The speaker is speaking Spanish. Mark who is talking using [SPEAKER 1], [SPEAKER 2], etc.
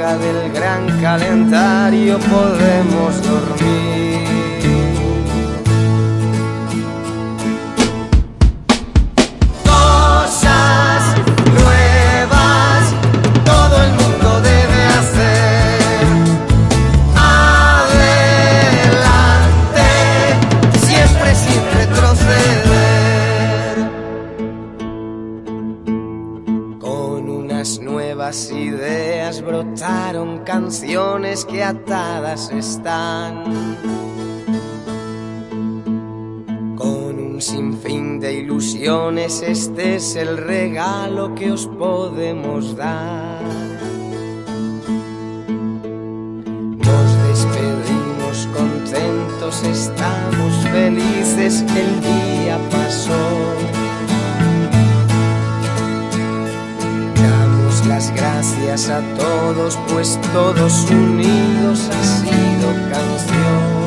[SPEAKER 1] hora del gran calendario podemos dormir. Cosas nuevas todo el mundo debe hacer. Adelante, siempre sin retroceder. Con unas nuevas ideas brotaron canciones que atadas están. Con un sinfín de ilusiones, este es el regalo que os podemos dar. Nos despedimos contentos, estamos felices, el día pasó. Las gracias a todos, pues todos unidos ha sido canción.